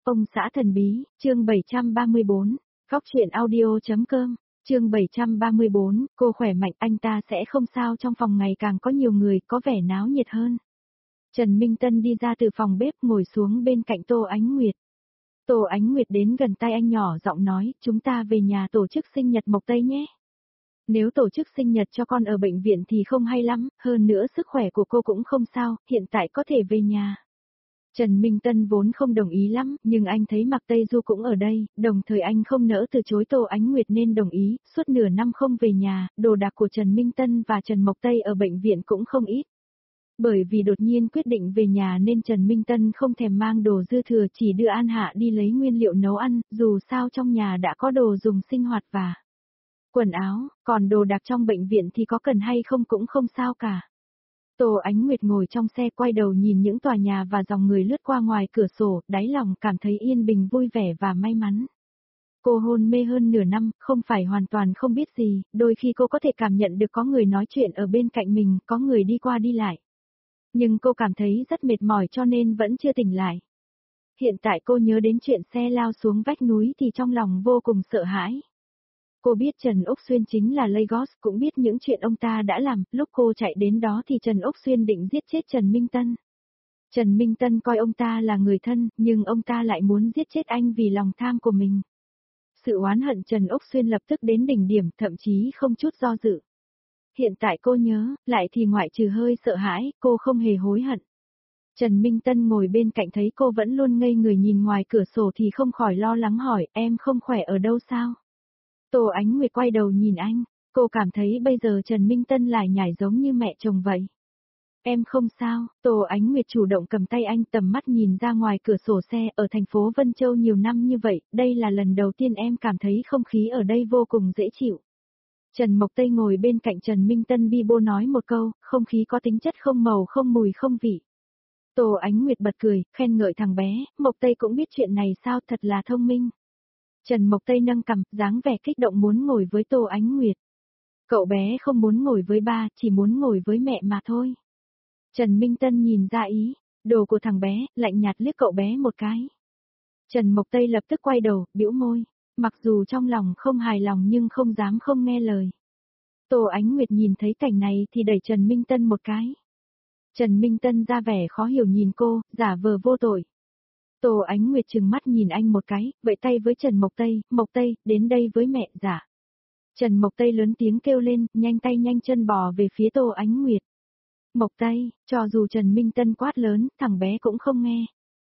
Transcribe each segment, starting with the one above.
Ông xã thần bí, chương 734, góc truyện audio.com, chương 734, cô khỏe mạnh anh ta sẽ không sao trong phòng ngày càng có nhiều người có vẻ náo nhiệt hơn. Trần Minh Tân đi ra từ phòng bếp ngồi xuống bên cạnh Tô Ánh Nguyệt. Tô Ánh Nguyệt đến gần tai anh nhỏ giọng nói, chúng ta về nhà tổ chức sinh nhật Mộc Tây nhé. Nếu tổ chức sinh nhật cho con ở bệnh viện thì không hay lắm, hơn nữa sức khỏe của cô cũng không sao, hiện tại có thể về nhà. Trần Minh Tân vốn không đồng ý lắm, nhưng anh thấy Mạc Tây Du cũng ở đây, đồng thời anh không nỡ từ chối Tô Ánh Nguyệt nên đồng ý, suốt nửa năm không về nhà, đồ đạc của Trần Minh Tân và Trần Mộc Tây ở bệnh viện cũng không ít. Bởi vì đột nhiên quyết định về nhà nên Trần Minh Tân không thèm mang đồ dư thừa, chỉ đưa An Hạ đi lấy nguyên liệu nấu ăn, dù sao trong nhà đã có đồ dùng sinh hoạt và quần áo, còn đồ đạc trong bệnh viện thì có cần hay không cũng không sao cả. Tô Ánh Nguyệt ngồi trong xe quay đầu nhìn những tòa nhà và dòng người lướt qua ngoài cửa sổ, đáy lòng cảm thấy yên bình vui vẻ và may mắn. Cô hôn mê hơn nửa năm, không phải hoàn toàn không biết gì, đôi khi cô có thể cảm nhận được có người nói chuyện ở bên cạnh mình, có người đi qua đi lại. Nhưng cô cảm thấy rất mệt mỏi cho nên vẫn chưa tỉnh lại. Hiện tại cô nhớ đến chuyện xe lao xuống vách núi thì trong lòng vô cùng sợ hãi. Cô biết Trần Úc Xuyên chính là Lagos, cũng biết những chuyện ông ta đã làm, lúc cô chạy đến đó thì Trần Úc Xuyên định giết chết Trần Minh Tân. Trần Minh Tân coi ông ta là người thân, nhưng ông ta lại muốn giết chết anh vì lòng tham của mình. Sự oán hận Trần Úc Xuyên lập tức đến đỉnh điểm, thậm chí không chút do dự. Hiện tại cô nhớ, lại thì ngoại trừ hơi sợ hãi, cô không hề hối hận. Trần Minh Tân ngồi bên cạnh thấy cô vẫn luôn ngây người nhìn ngoài cửa sổ thì không khỏi lo lắng hỏi, em không khỏe ở đâu sao? Tô Ánh Nguyệt quay đầu nhìn anh, cô cảm thấy bây giờ Trần Minh Tân lại nhảy giống như mẹ chồng vậy. Em không sao, Tô Ánh Nguyệt chủ động cầm tay anh, tầm mắt nhìn ra ngoài cửa sổ xe, ở thành phố Vân Châu nhiều năm như vậy, đây là lần đầu tiên em cảm thấy không khí ở đây vô cùng dễ chịu. Trần Mộc Tây ngồi bên cạnh Trần Minh Tân bi bô nói một câu, không khí có tính chất không màu không mùi không vị. Tô Ánh Nguyệt bật cười, khen ngợi thằng bé, Mộc Tây cũng biết chuyện này sao, thật là thông minh. Trần Mộc Tây nâng cằm, dáng vẻ kích động muốn ngồi với Tô Ánh Nguyệt. Cậu bé không muốn ngồi với ba, chỉ muốn ngồi với mẹ mà thôi. Trần Minh Tân nhìn ra ý, đồ của thằng bé, lạnh nhạt liếc cậu bé một cái. Trần Mộc Tây lập tức quay đầu, bĩu môi, mặc dù trong lòng không hài lòng nhưng không dám không nghe lời. Tô Ánh Nguyệt nhìn thấy cảnh này thì đẩy Trần Minh Tân một cái. Trần Minh Tân ra vẻ khó hiểu nhìn cô, giả vờ vô tội. Tô Ánh Nguyệt trừng mắt nhìn anh một cái, vẫy tay với Trần Mộc Tây, đến đây với mẹ, dạ. Trần Mộc Tây lớn tiếng kêu lên, nhanh tay nhanh chân bò về phía Tô Ánh Nguyệt. Mộc Tây, cho dù Trần Minh Tân quát lớn, thằng bé cũng không nghe.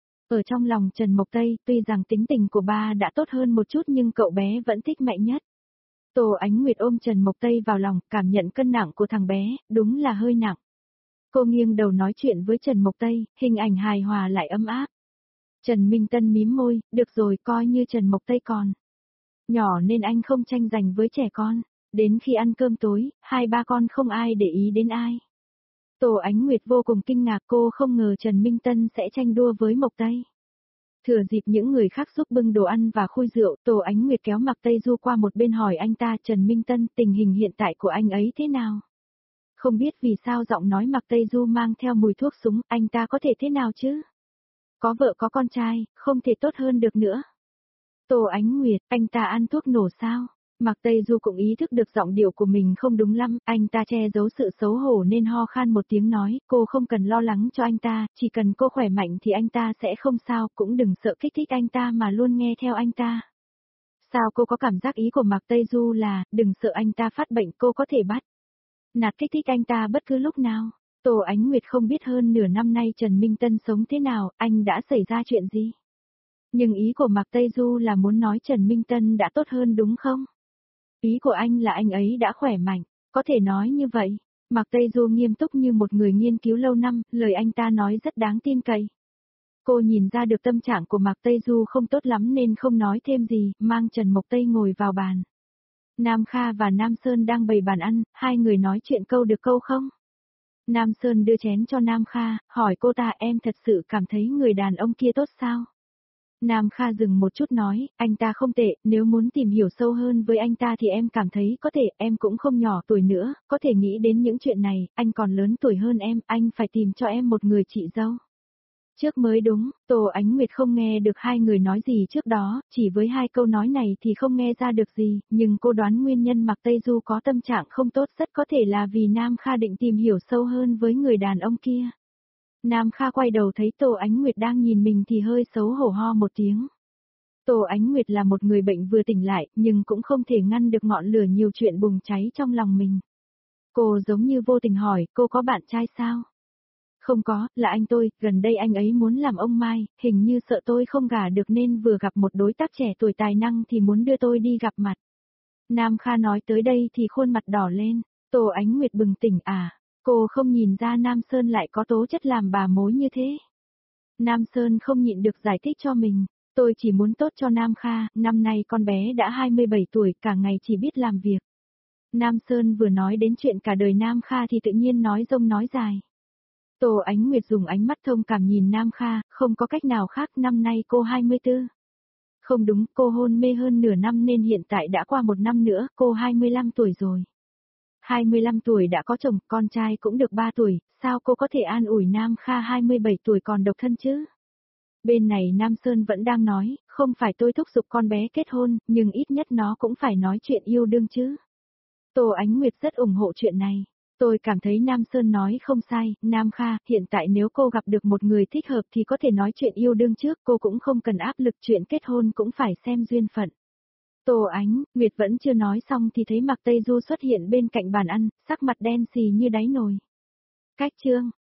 Ở trong lòng Trần Mộc Tây, tuy rằng tính tình của ba đã tốt hơn một chút nhưng cậu bé vẫn thích mẹ nhất. Tô Ánh Nguyệt ôm Trần Mộc Tây vào lòng, cảm nhận cân nặng của thằng bé, đúng là hơi nặng. Cô nghiêng đầu nói chuyện với Trần Mộc Tây, hình ảnh hài hòa lại ấm áp. Trần Minh Tân mím môi, được rồi, coi như Trần Mộc Tây còn nhỏ nên anh không tranh giành với trẻ con. Đến khi ăn cơm tối, hai ba con không ai để ý đến ai. Tô Ánh Nguyệt vô cùng kinh ngạc, cô không ngờ Trần Minh Tân sẽ tranh đua với Mộc Tây. Thừa dịp những người khác giúp bưng đồ ăn và khui rượu, Tô Ánh Nguyệt kéo Mạc Tây Du qua một bên hỏi anh ta, Trần Minh Tân, tình hình hiện tại của anh ấy thế nào? Không biết vì sao giọng nói Mạc Tây Du mang theo mùi thuốc súng, anh ta có thể thế nào chứ? Có vợ có con trai, không thể tốt hơn được nữa. Tô Ánh Nguyệt, anh ta ăn thuốc nổ sao? Mạc Tây Du cũng ý thức được giọng điệu của mình không đúng lắm, anh ta che giấu sự xấu hổ nên ho khan một tiếng nói, cô không cần lo lắng cho anh ta, chỉ cần cô khỏe mạnh thì anh ta sẽ không sao, cũng đừng sợ kích thích anh ta mà luôn nghe theo anh ta. Sao cô có cảm giác ý của Mạc Tây Du là, đừng sợ anh ta phát bệnh, cô có thể bắt nạt kích thích anh ta bất cứ lúc nào. Tô Ánh Nguyệt không biết hơn nửa năm nay Trần Minh Tân sống thế nào, anh đã xảy ra chuyện gì. Nhưng ý của Mạc Tây Du là muốn nói Trần Minh Tân đã tốt hơn đúng không? Ý của anh là anh ấy đã khỏe mạnh, có thể nói như vậy. Mạc Tây Du nghiêm túc như một người nghiên cứu lâu năm, lời anh ta nói rất đáng tin cậy. Cô nhìn ra được tâm trạng của Mạc Tây Du không tốt lắm nên không nói thêm gì, mang Trần Mộc Tây ngồi vào bàn. Nam Kha và Nam Sơn đang bày bàn ăn, hai người nói chuyện câu được câu không? Nam Sơn đưa chén cho Nam Kha, hỏi cô ta, em thật sự cảm thấy người đàn ông kia tốt sao? Nam Kha dừng một chút nói, anh ta không tệ, nếu muốn tìm hiểu sâu hơn với anh ta thì em cảm thấy có thể, em cũng không nhỏ tuổi nữa, có thể nghĩ đến những chuyện này, anh còn lớn tuổi hơn em, anh phải tìm cho em một người chị dâu. Trước mới đúng, Tô Ánh Nguyệt không nghe được hai người nói gì trước đó, chỉ với hai câu nói này thì không nghe ra được gì, nhưng cô đoán nguyên nhân Mạc Tây Du có tâm trạng không tốt rất có thể là vì Nam Kha định tìm hiểu sâu hơn với người đàn ông kia. Nam Kha quay đầu thấy Tô Ánh Nguyệt đang nhìn mình thì hơi xấu hổ ho một tiếng. Tô Ánh Nguyệt là một người bệnh vừa tỉnh lại, nhưng cũng không thể ngăn được ngọn lửa nhiều chuyện bùng cháy trong lòng mình. Cô giống như vô tình hỏi, cô có bạn trai sao? Không có, là anh tôi, gần đây anh ấy muốn làm ông Mai, hình như sợ tôi không gả được nên vừa gặp một đối tác trẻ tuổi tài năng thì muốn đưa tôi đi gặp mặt. Nam Kha nói tới đây thì khuôn mặt đỏ lên, Tô Ánh Nguyệt bừng tỉnh à, cô không nhìn ra Nam Sơn lại có tố chất làm bà mối như thế. Nam Sơn không nhịn được giải thích cho mình, tôi chỉ muốn tốt cho Nam Kha, năm nay con bé đã 27 tuổi, cả ngày chỉ biết làm việc. Nam Sơn vừa nói đến chuyện cả đời Nam Kha thì tự nhiên nói rông nói dài. Tô Ánh Nguyệt dùng ánh mắt thông cảm nhìn Nam Kha, không có cách nào khác, năm nay cô 24. Không đúng, cô hôn mê hơn nửa năm nên hiện tại đã qua một năm nữa, cô 25 tuổi rồi. 25 tuổi đã có chồng, con trai cũng được 3 tuổi, sao cô có thể an ủi Nam Kha 27 tuổi còn độc thân chứ? Bên này Nam Sơn vẫn đang nói, không phải tôi thúc giục con bé kết hôn, nhưng ít nhất nó cũng phải nói chuyện yêu đương chứ. Tô Ánh Nguyệt rất ủng hộ chuyện này. Tôi cảm thấy Nam Sơn nói không sai, Nam Kha, hiện tại nếu cô gặp được một người thích hợp thì có thể nói chuyện yêu đương trước, cô cũng không cần áp lực chuyện kết hôn cũng phải xem duyên phận. Tô Ánh, Nguyệt vẫn chưa nói xong thì thấy Mạc Tây Du xuất hiện bên cạnh bàn ăn, sắc mặt đen xì như đáy nồi. Cách chương,